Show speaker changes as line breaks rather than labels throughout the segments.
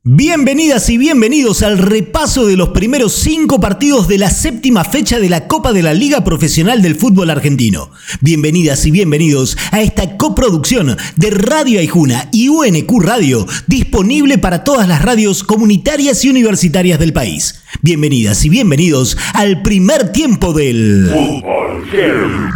Bienvenidas y bienvenidos al repaso de los primeros 5 partidos de la séptima fecha de la Copa de la Liga Profesional del Fútbol Argentino. Bienvenidas y bienvenidos a esta coproducción de Radio Aijuna y UNQ Radio, disponible para todas las radios comunitarias y universitarias del país. Bienvenidas y bienvenidos al primer tiempo del Fútbol Heavy.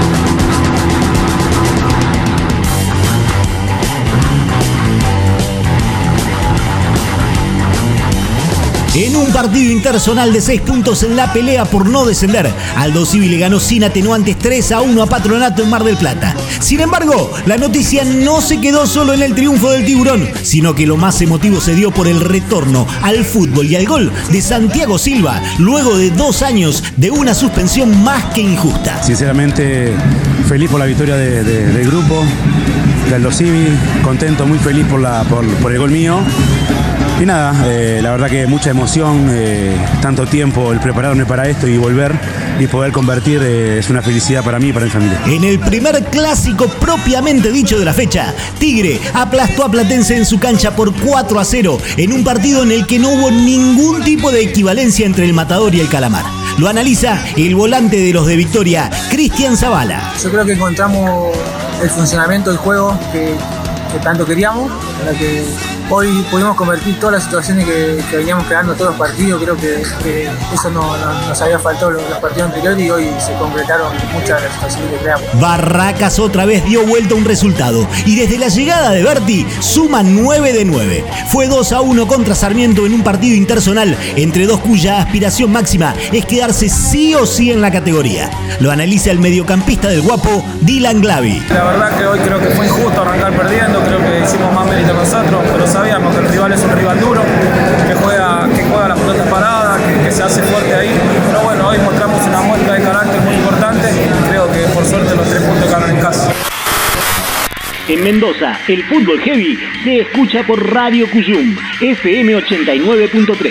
En un partido interzonal de 6 puntos en la pelea por no descender, Aldo Civi le ganó sin atenuantes 3-1 a Patronato en Mar del Plata. Sin embargo, la noticia no se quedó solo en el triunfo del Tiburón, sino que lo más emotivo se dio por el retorno al fútbol y al gol de Santiago Silva, luego de 2 años de una suspensión más que injusta.
Sinceramente, feliz por la victoria del grupo, de Aldo Civi, contento, muy feliz por el gol mío. Y nada, la verdad que mucha emoción, tanto tiempo el prepararme para esto y volver y poder convertir es una felicidad para mí y para mi familia.
En el primer clásico propiamente dicho de la fecha, Tigre aplastó a Platense en su cancha por 4-0 en un partido en el que no hubo ningún tipo de equivalencia entre el Matador y el Calamar. Lo analiza el volante de los de Victoria, Cristian Zavala.
Yo creo que encontramos el funcionamiento del juego que tanto queríamos, para que hoy pudimos convertir todas las situaciones que veníamos creando todos los partidos. Creo que eso nos había faltado los partidos anteriores y hoy se concretaron muchas de las situaciones que creamos.
Barracas otra vez dio vuelta un resultado y desde la llegada de Berti suma 9 de 9. Fue 2-1 contra Sarmiento en un partido interzonal entre dos cuya aspiración máxima es quedarse sí o sí en la categoría. Lo analiza el mediocampista del Guapo, Dylan Glavi.
La verdad que hoy creo que fue injusto arrancar perdiendo, creo que hicimos más mérito nosotros, pero sabíamos que el rival es un rival duro, que juega las pelotas paradas, que se hace fuerte ahí. Pero bueno, hoy mostramos una muestra de carácter muy importante y creo que por suerte los 3 puntos quedaron en casa.
En Mendoza, el Fútbol Heavy se escucha por Radio Cuyum, FM 89.3.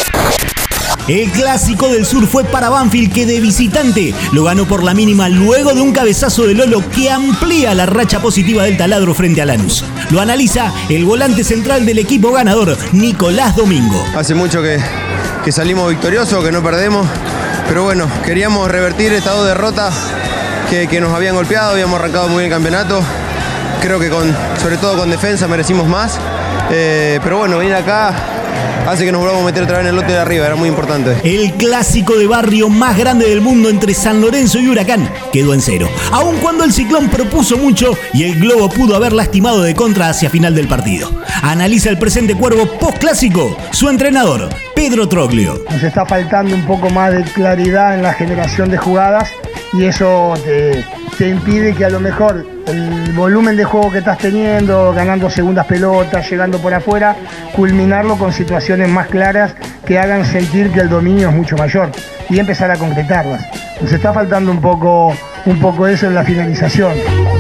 El clásico del sur fue para Banfield, que de visitante lo ganó por la mínima luego de un cabezazo de Lolo que amplía la racha positiva del taladro frente a Lanús. Lo analiza el volante central del equipo ganador, Nicolás Domingo.
Hace mucho que salimos victoriosos, que no perdemos, pero bueno, queríamos revertir esta 2 derrotas que nos habían golpeado, habíamos arrancado muy bien el campeonato. Creo que sobre todo con defensa merecimos más, pero bueno, venir acá hace que nos volvamos a meter otra vez en el lote de arriba, era muy importante.
El clásico de barrio más grande del mundo entre San Lorenzo y Huracán quedó en 0, aun cuando el Ciclón propuso mucho y el Globo pudo haber lastimado de contra hacia final del partido. Analiza el presente Cuervo post-clásico, su entrenador, Pedro Troglio.
Nos está faltando un poco más de claridad en la generación de jugadas y eso te impide que a lo mejor el volumen de juego que estás teniendo, ganando segundas pelotas, llegando por afuera, culminarlo con situaciones más claras que hagan sentir que el dominio es mucho mayor y empezar a concretarlas. Nos está faltando un poco eso en la finalización.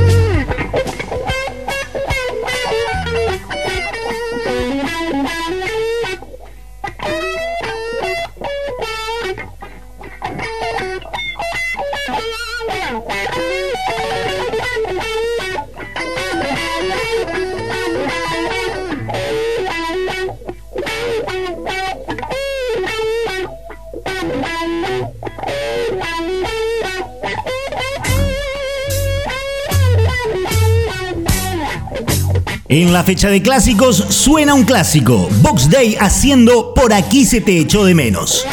En la fecha de clásicos suena un clásico, Box Day haciendo Por aquí se te echó de menos.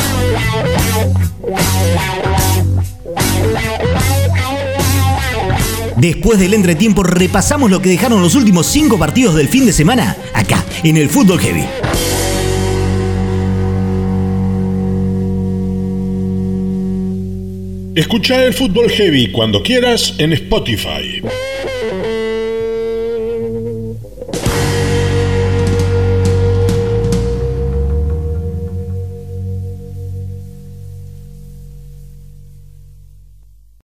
Después del entretiempo repasamos lo que dejaron los últimos 5 partidos del fin de semana, acá, en el Fútbol Heavy.
Escucha el Fútbol Heavy cuando quieras en Spotify.